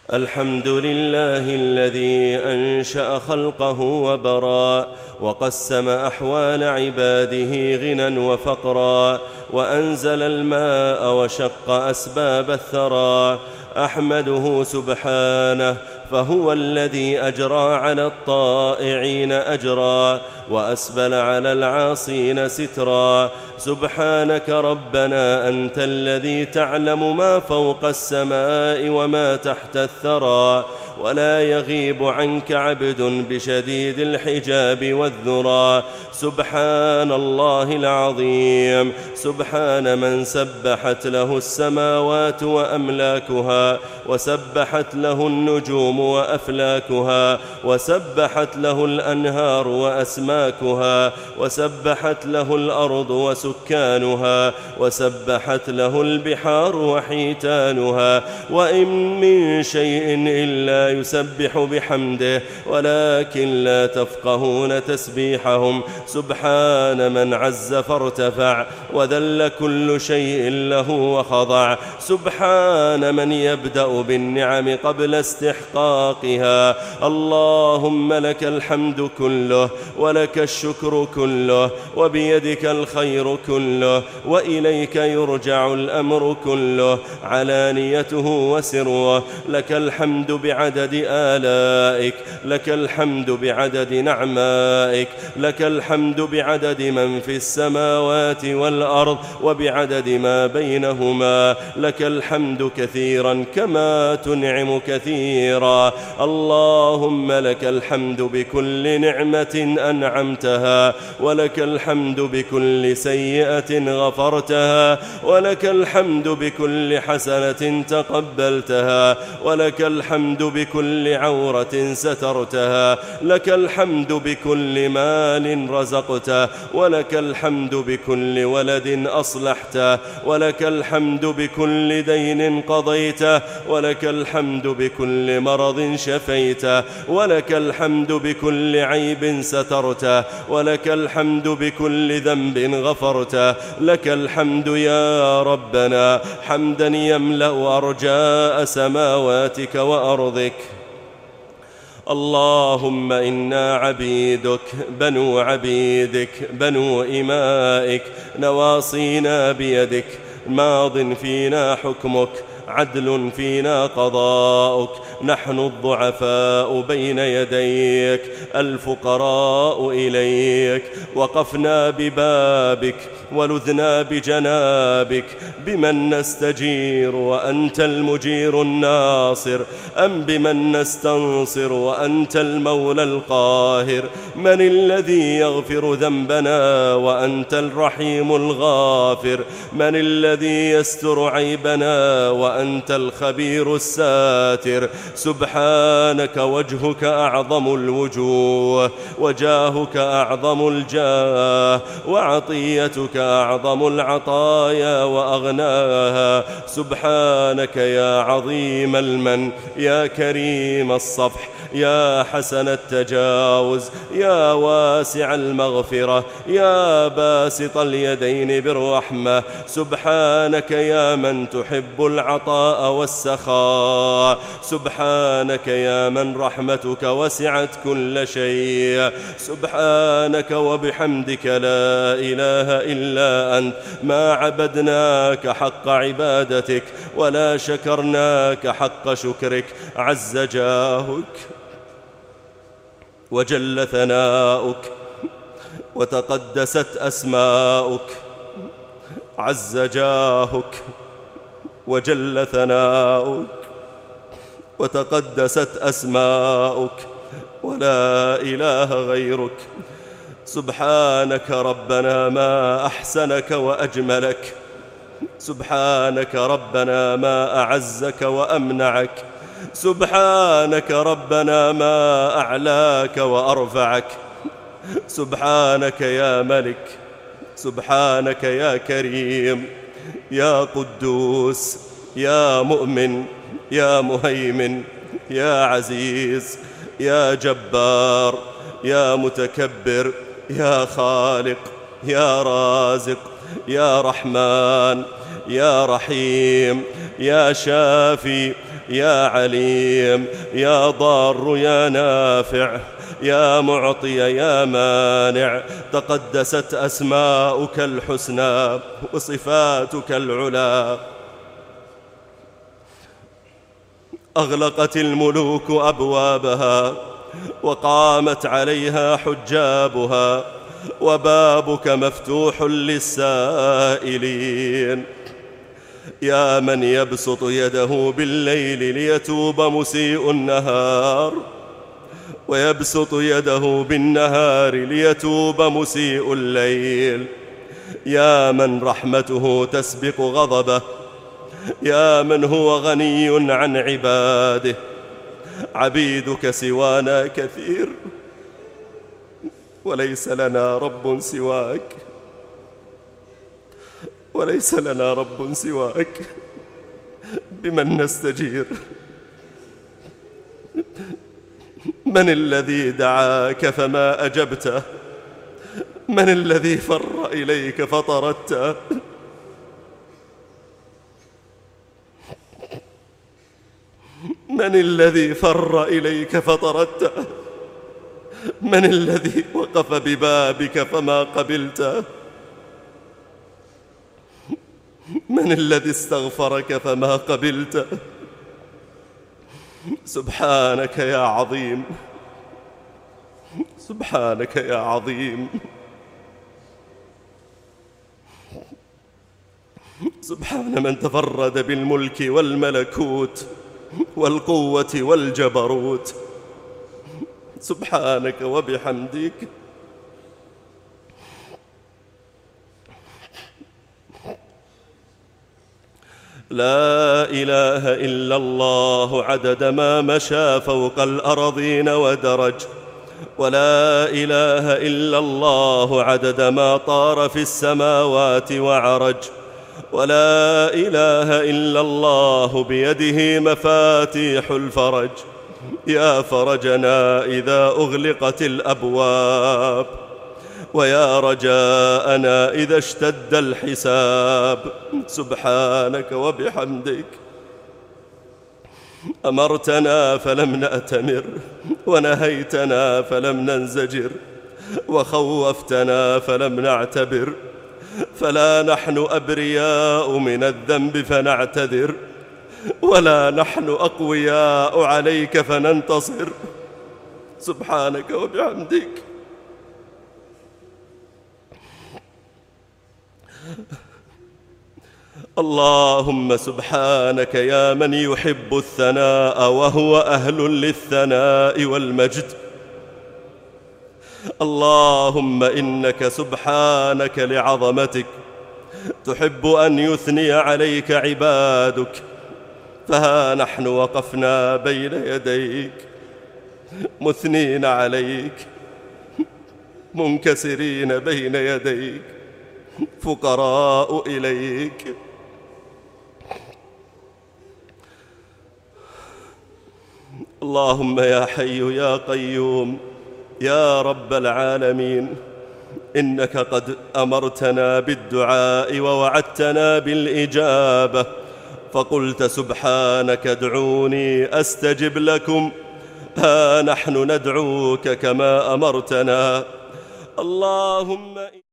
الحمد لله الذي أنشأ خلقه وبرى وقسم أحوال عباده غنى وفقرا وأنزل الماء وشق أسباب الثرى. أحمده سبحانه فهو الذي أجرى على الطائعين أجرا وأسبل على العاصين سترا. سبحانك ربنا أنت الذي تعلم ما فوق السماء وما تحت الثرى، ولا يغيب عنك عبد بشديد الحجاب والذرى. سبحان الله العظيم، سبحان من سبحت له السماوات وأملاكها، وسبحت له النجوم وأفلاكها، وسبحت له الأنهار وأسماكها، وسبحت له الأرض وسكانها، وسبحت له البحار وحيتانها. وإن من شيء إلا يسبح بحمده ولكن لا تفقهون تسبيحهم. سبحان من عز فارتفع وذل كل شيء له وخضع. سبحان من يبدأ بالنعم قبل استحقاقها. اللهم لك الحمد كله ولك الشكر كله وبيدك الخير كله وإليك يرجع الأمر كله علانيته وسره. لك الحمد بعدد آلائك، لك الحمد بعدد نعمائك، لك الحمد بعدد من في السماوات والأرض وبعدد ما بينهما. لك الحمد كثيرا كما تنعم كثيرا. اللهم لك الحمد بكل نعمة أنعمتها، ولك الحمد بكل سيئة غفرتها، ولك الحمد بكل حسنة تقبلتها، ولك الحمد بكل عورة سترتها، لك الحمد بكل مال رزقته، ولك الحمد بكل ولد أصلحته، ولك الحمد بكل دين قضيته، ولك الحمد بكل مرض شفيته، ولك الحمد بكل عيب سترته، ولك الحمد بكل ذنب غفرته. لك الحمد يا ربنا حمدا يملأ أرجاء سماواتك وأرضك. اللهم إنا عبيدك بنو عبيدك بنو إمائك، نواصينا بيدك، ماض فينا حكمك، عدل فينا قضاؤك. نحن الضعفاء بين يديك، الفقراء إليك، وقفنا ببابك ولذنا بجنابك. بمن نستجير وأنت المجير الناصر، أم بمن نستنصر وأنت المولى القاهر؟ من الذي يغفر ذنبنا وأنت الرحيم الغافر؟ من الذي يستر عيبنا وأنت الخبير الساتر؟ سبحانك وجهك أعظم الوجوه، وجاهك أعظم الجاه، وعطيتك أعظم العطايا وأغناها. سبحانك يا عظيم المن، يا كريم الصفح، يا حسن التجاوز، يا واسع المغفرة، يا باسط اليدين بالرحمة. سبحانك يا من تحب العطاء والسخاء. سبحانك يا من رحمتك وسعت كل شيء. سبحانك وبحمدك لا إله إلا أنت ما عبدناك حق عبادتك ولا شكرناك حق شكرك. عز جاهك وجل ثناؤك وتقدست أسماؤك. عز جاهك وجل ثناؤك وتقدست أسماؤك ولا إله غيرك. سبحانك ربنا ما أحسنك وأجملك. سبحانك ربنا ما أعزك وأمنعك. سبحانك ربنا ما أعلاك وأرفعك. سبحانك يا ملك، سبحانك يا كريم، يا قدوس، يا مؤمن، يا مهيمن، يا عزيز، يا جبار، يا متكبر، يا خالق، يا رازق، يا رحمن، يا رحيم يا شافي يا عليم يا ضار يا نافع يا معطي يا مانع. تقدست أسماؤك الحسنى وصفاتك العلى. أغلقت الملوك أبوابها وقامت عليها حجابها، وبابك مفتوح للسائلين. يا من يبسط يده بالليل ليتوب مسيء النهار، ويبسط يده بالنهار ليتوب مسيء الليل. يا من رحمته تسبق غضبه، يا من هو غني عن عباده. عبيدك سوانا كثير وليس لنا رب سواك، وليس لنا رب سواك. بمن نستجير؟ من الذي دعاك فما أجبته؟ من الذي فر إليك فطردته؟ من الذي فر إليك فطردته؟ من الذي وقف ببابك فما قبلته؟ من الذي استغفرك فما قبلته؟ سبحانك يا عظيم، سبحانك يا عظيم، سبحان من تفرد بالملك والملكوت والقوة والجبروت. سبحانك وبحمدك. لا إله إلا الله عدد ما مشى فوق الأرضين ودرج، ولا إله إلا الله عدد ما طار في السماوات وعرج، ولا إله إلا الله بيده مفاتيح الفرج. يا فرجنا إذا أغلقت الأبواب، ويا رجاءنا إذا اشتد الحساب. سبحانك وبحمدك. أمرتنا فلم نأتمر، ونهيتنا فلم ننزجر، وخوفتنا فلم نعتبر. فلا نحن أبرياء من الذنب فنعتذر، ولا نحن أقوياء عليك فننتصر. سبحانك وبحمدك. اللهم سبحانك يا من يحب الثناء وهو أهل للثناء والمجد. اللهم إنك سبحانك لعظمتك تحب أن يثني عليك عبادك، فها نحن وقفنا بين يديك مثنين عليك، منكسرين بين يديك، فقراء إليك. اللهم يا حي يا قيوم يا رب العالمين، إنك قد أمرتنا بالدعاء ووعدتنا بالإجابة، فقلت سبحانك ادعوني أستجب لكم. ها نحن ندعوك كما أمرتنا. اللهم